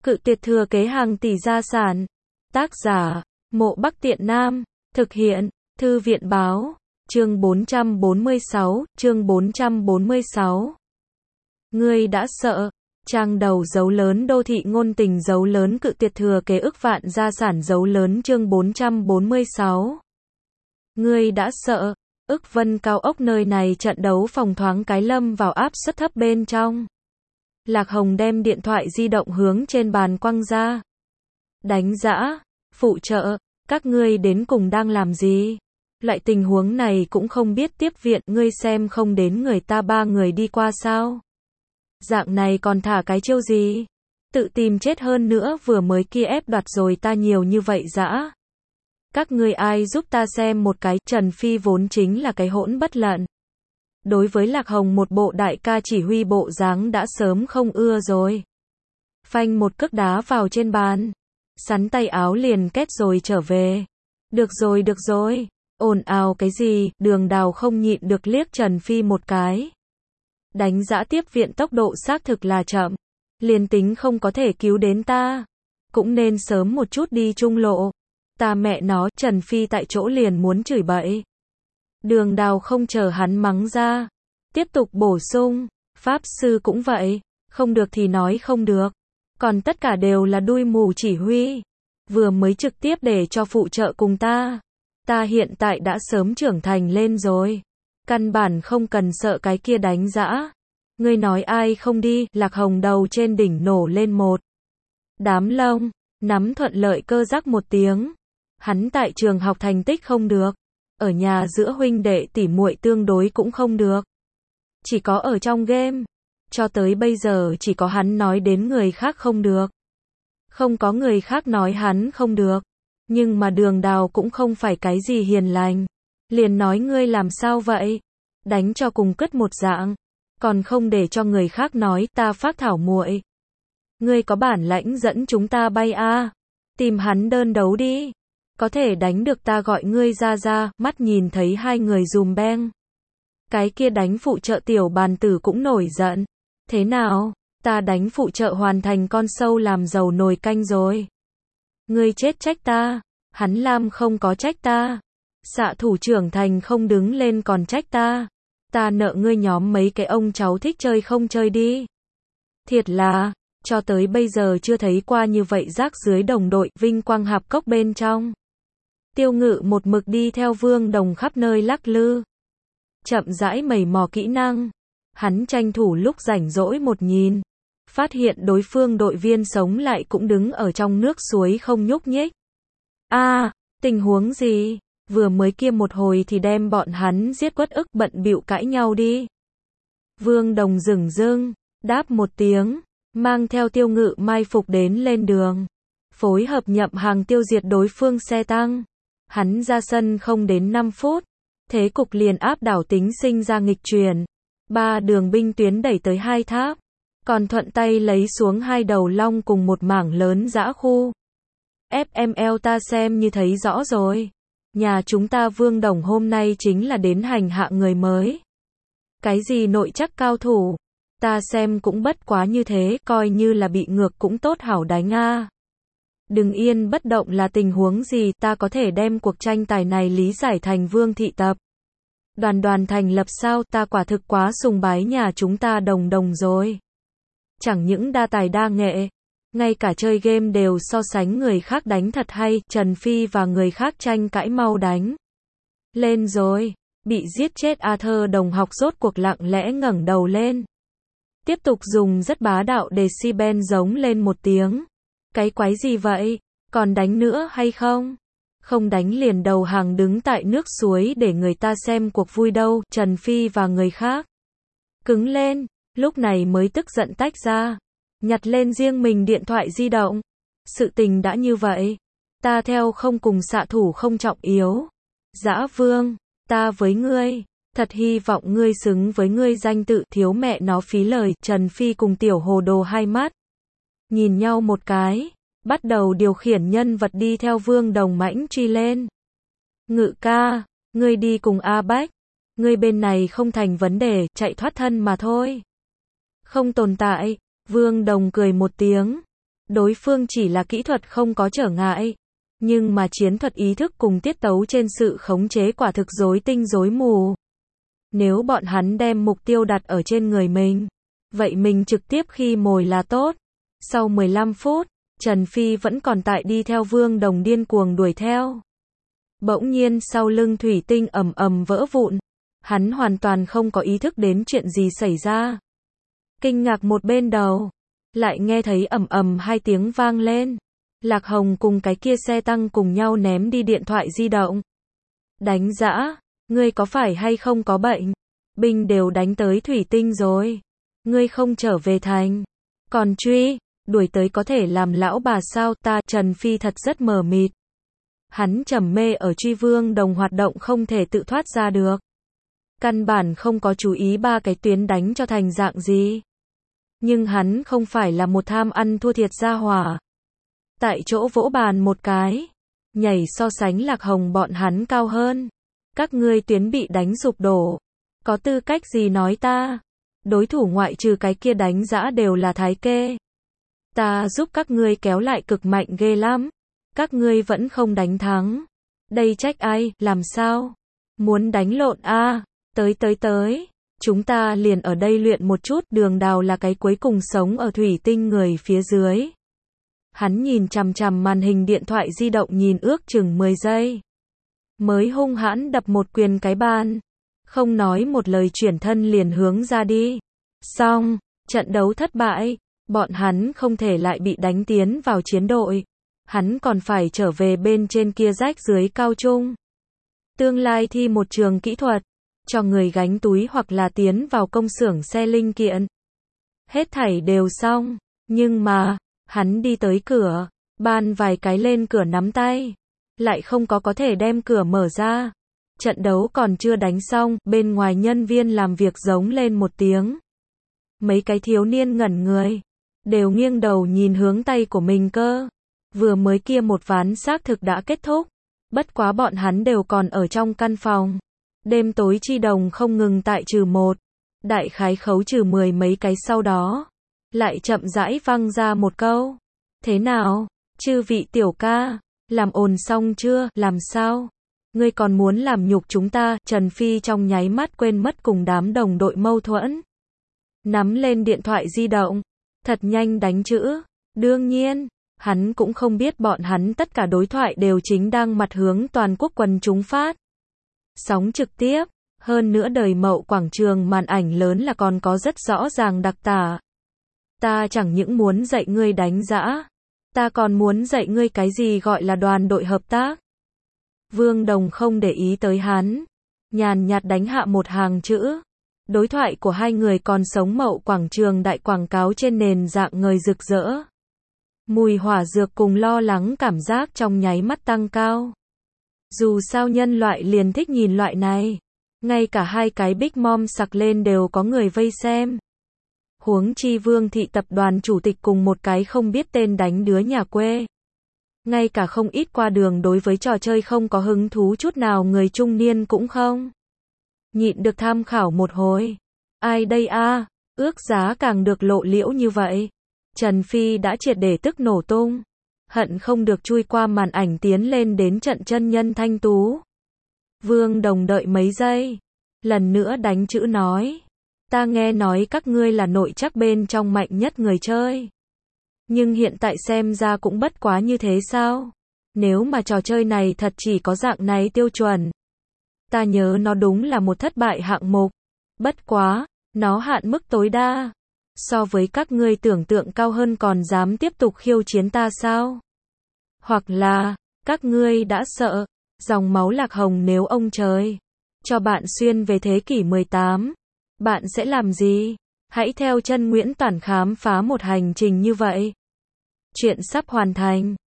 Cự tuyệt thừa kế hàng tỷ gia sản. Tác giả, Mộ Bắc Tiện Nam. Thực hiện, Thư viện báo. Chương 446, chương 446. Ngươi đã sợ. Trang đầu dấu lớn đô thị ngôn tình dấu lớn cự tuyệt thừa kế ức vạn gia sản dấu lớn chương 446. Ngươi đã sợ. Ức Vân cao ốc nơi này trận đấu phòng thoáng cái lâm vào áp suất thấp bên trong. Lạc Hồng đem điện thoại di động hướng trên bàn quăng ra. Đánh giã, phụ trợ, các ngươi đến cùng đang làm gì? Loại tình huống này cũng không biết tiếp viện, ngươi xem không đến người ta 3 người đi qua sao? Dạng này còn thả cái chiêu gì? Tự tìm chết hơn nữa, vừa mới kia ép đoạt rồi ta nhiều như vậy dã. Các ngươi ai giúp ta xem một cái, Trần Phi vốn chính là cái hỗn bất lận. Đối với Lạc Hồng một bộ đại ca chỉ huy bộ dáng đã sớm không ưa rồi. Phanh một cước đá vào trên bàn. Sắn tay áo liền kết rồi trở về. Được rồi. Ồn ào cái gì, Đường Đào không nhịn được liếc Trần Phi một cái. Đánh giã tiếp viện tốc độ xác thực là chậm. Liền tính không có thể cứu đến ta. Cũng nên sớm một chút đi trung lộ. Ta mẹ nó, Trần Phi tại chỗ liền muốn chửi bậy. Đường Đào không chờ hắn mắng ra. Tiếp tục bổ sung. Pháp sư cũng vậy. Không được thì nói không được. Còn tất cả đều là đuôi mù chỉ huy. Vừa mới trực tiếp để cho phụ trợ cùng ta. Ta hiện tại đã sớm trưởng thành lên rồi. Căn bản không cần sợ cái kia đánh giã. Ngươi nói ai không đi, Lạc Hồng đầu trên đỉnh nổ lên một đám lông. Nắm thuận lợi cơ rắc một tiếng. Hắn tại trường học thành tích không được. Ở nhà giữa huynh đệ tỉ muội tương đối cũng không được. Chỉ có ở trong game. Cho tới bây giờ chỉ có hắn nói đến người khác không được. Không có người khác nói hắn không được. Nhưng mà Đường Đào cũng không phải cái gì hiền lành. Liền nói ngươi làm sao vậy? Đánh cho cùng cứt một dạng. Còn không để cho người khác nói ta phác thảo muội. Ngươi có bản lãnh dẫn chúng ta bay a? Tìm hắn đơn đấu đi. Có thể đánh được ta gọi ngươi ra, mắt nhìn thấy hai người dùm beng. Cái kia đánh phụ trợ tiểu bàn tử cũng nổi giận. Thế nào, ta đánh phụ trợ hoàn thành con sâu làm dầu nồi canh rồi. Ngươi chết trách ta, hắn Lam không có trách ta. Xạ thủ trưởng thành không đứng lên còn trách ta. Ta nợ ngươi nhóm mấy cái ông cháu thích chơi không chơi đi. Thiệt là, cho tới bây giờ chưa thấy qua như vậy rác dưới đồng đội, vinh quang hạp cốc bên trong. Tiêu Ngự một mực đi theo Vương Đồng khắp nơi lắc lư. Chậm rãi mày mò kỹ năng. Hắn tranh thủ lúc rảnh rỗi một nhìn. Phát hiện đối phương đội viên sống lại cũng đứng ở trong nước suối không nhúc nhích. Tình huống gì? Vừa mới kia một hồi thì đem bọn hắn giết uất ức bận bịu cãi nhau đi. Vương Đồng dửng dưng, đáp một tiếng, mang theo Tiêu Ngự mai phục đến lên đường. Phối hợp nhậm hàng tiêu diệt đối phương xe tăng. Hắn ra sân không đến 5 phút. Thế cục liền áp đảo tính sinh ra nghịch chuyển. 3 đường binh tuyến đẩy tới 2 tháp. Còn thuận tay lấy xuống 2 đầu long cùng một mảng lớn dã khu. FML ta xem như thấy rõ rồi. Nhà chúng ta Vương Đồng hôm nay chính là đến hành hạ người mới. Cái gì nội chắc cao thủ. Ta xem cũng bất quá như thế, coi như là bị ngược cũng tốt hảo đánh a. Đừng yên bất động là tình huống gì, ta có thể đem cuộc tranh tài này lý giải thành Vương thị tập. Đoàn thành lập sao, ta quả thực quá sùng bái nhà chúng ta Đồng rồi. Chẳng những đa tài đa nghệ, ngay cả chơi game đều so sánh người khác đánh thật hay, Trần Phi và người khác tranh cãi mau đánh lên rồi, bị giết chết Arthur đồng học rốt cuộc lặng lẽ ngẩng đầu lên. Tiếp tục dùng rất bá đạo decibel giống lên một tiếng. Cái quái gì vậy? Còn đánh nữa hay không? Không đánh liền đầu hàng đứng tại nước suối để người ta xem cuộc vui đâu, Trần Phi và người khác. Cứng lên, lúc này mới tức giận tách ra. Nhặt lên riêng mình điện thoại di động. Sự tình đã như vậy. Ta theo không cùng xạ thủ không trọng yếu. Dã Vương, ta với ngươi. Thật hy vọng ngươi xứng với ngươi danh tự, thiếu mẹ nó phí lời. Trần Phi cùng Tiểu Hồ Đồ hai mắt nhìn nhau một cái. Bắt đầu điều khiển nhân vật đi theo Vương Đồng mãnh truy lên. Ngự ca, ngươi đi cùng A Bách. Ngươi bên này không thành vấn đề, chạy thoát thân mà thôi. Không tồn tại. Vương Đồng cười một tiếng. Đối phương chỉ là kỹ thuật không có trở ngại. Nhưng mà chiến thuật ý thức cùng tiết tấu trên sự khống chế quả thực rối tinh rối mù. Nếu bọn hắn đem mục tiêu đặt ở trên người mình, vậy mình trực tiếp khi mồi là tốt. Sau 15 phút, Trần Phi vẫn còn tại đi theo Vương Đồng điên cuồng đuổi theo. Bỗng nhiên sau lưng thủy tinh ầm ầm vỡ vụn. Hắn hoàn toàn không có ý thức đến chuyện gì xảy ra. Kinh ngạc một bên đầu, lại nghe thấy ầm ầm hai tiếng vang lên. Lạc Hồng cùng cái kia xe tăng cùng nhau ném đi điện thoại di động. Đánh dã, ngươi có phải hay không có bệnh? Binh đều đánh tới thủy tinh rồi. Ngươi không trở về thành. Còn truy, đuổi tới có thể làm lão bà sao ta? Trần Phi thật rất mờ mịt. Hắn trầm mê ở truy Vương Đồng hoạt động không thể tự thoát ra được. Căn bản không có chú ý ba cái tuyến đánh cho thành dạng gì. Nhưng hắn không phải là một tham ăn thua thiệt gia hỏa. Tại chỗ vỗ bàn một cái. Nhảy so sánh Lạc Hồng bọn hắn cao hơn. Các ngươi tuyến bị đánh sụp đổ. Có tư cách gì nói ta? Đối thủ ngoại trừ cái kia đánh dã đều là thái kê. Ta giúp các ngươi kéo lại cực mạnh ghê lắm. Các ngươi vẫn không đánh thắng. Đây trách ai, làm sao? Muốn đánh lộn a? Tới. Chúng ta liền ở đây luyện một chút. Đường Đào là cái cuối cùng sống ở thủy tinh người phía dưới. Hắn nhìn chằm chằm màn hình điện thoại di động nhìn ước chừng 10 giây. Mới hung hãn đập một quyền cái bàn. Không nói một lời chuyển thân liền hướng ra đi. Xong, trận đấu thất bại. Bọn hắn không thể lại bị đánh tiến vào chiến đội. Hắn còn phải trở về bên trên kia rách dưới cao trung. Tương lai thi một trường kỹ thuật. Cho người gánh túi hoặc là tiến vào công xưởng xe linh kiện. Hết thảy đều xong. Nhưng mà, hắn đi tới cửa. Ban vài cái lên cửa nắm tay. Lại không có thể đem cửa mở ra. Trận đấu còn chưa đánh xong. Bên ngoài nhân viên làm việc giống lên một tiếng. Mấy cái thiếu niên ngẩn người. Đều nghiêng đầu nhìn hướng tay của mình cơ. Vừa mới kia một ván xác thực đã kết thúc. Bất quá bọn hắn đều còn ở trong căn phòng. Đêm tối chi đồng không ngừng tại trừ một. Đại khái khấu trừ 10 mấy cái sau đó. Lại chậm rãi văng ra một câu. Thế nào? Chư vị tiểu ca. Làm ồn xong chưa? Làm sao? Ngươi còn muốn làm nhục chúng ta? Trần Phi trong nháy mắt quên mất cùng đám đồng đội mâu thuẫn. Nắm lên điện thoại di động. Thật nhanh đánh chữ. Đương nhiên. Hắn cũng không biết bọn hắn tất cả đối thoại đều chính đang mặt hướng toàn quốc quần chúng phát. Sóng trực tiếp, hơn nữa đời mậu quảng trường màn ảnh lớn là còn có rất rõ ràng đặc tả. Ta chẳng những muốn dạy ngươi đánh dã, ta còn muốn dạy ngươi cái gì gọi là đoàn đội hợp tác. Vương Đồng không để ý tới hắn, nhàn nhạt đánh hạ một hàng chữ. Đối thoại của hai người còn sống mậu quảng trường đại quảng cáo trên nền dạng ngời rực rỡ. Mùi hỏa dược cùng lo lắng cảm giác trong nháy mắt tăng cao. Dù sao nhân loại liền thích nhìn loại này. Ngay cả hai cái Big Mom sặc lên đều có người vây xem. Huống chi Vương thị tập đoàn chủ tịch cùng một cái không biết tên đánh đứa nhà quê. Ngay cả không ít qua đường đối với trò chơi không có hứng thú chút nào người trung niên cũng không. Nhịn được tham khảo một hồi. Ai đây a? Ước giá càng được lộ liễu như vậy. Trần Phi đã triệt để tức nổ tung. Hận không được chui qua màn ảnh tiến lên đến trận chân nhân thanh tú. Vương Đồng đợi mấy giây. Lần nữa đánh chữ nói. Ta nghe nói các ngươi là nội chắc bên trong mạnh nhất người chơi. Nhưng hiện tại xem ra cũng bất quá như thế sao? Nếu mà trò chơi này thật chỉ có dạng này tiêu chuẩn. Ta nhớ nó đúng là một thất bại hạng mục. Bất quá, nó hạn mức tối đa. So với các ngươi tưởng tượng cao hơn còn dám tiếp tục khiêu chiến ta sao? Hoặc là, các ngươi đã sợ, dòng máu Lạc Hồng nếu ông trời cho bạn xuyên về thế kỷ 18, bạn sẽ làm gì? Hãy theo chân Nguyễn Toản khám phá một hành trình như vậy. Chuyện sắp hoàn thành.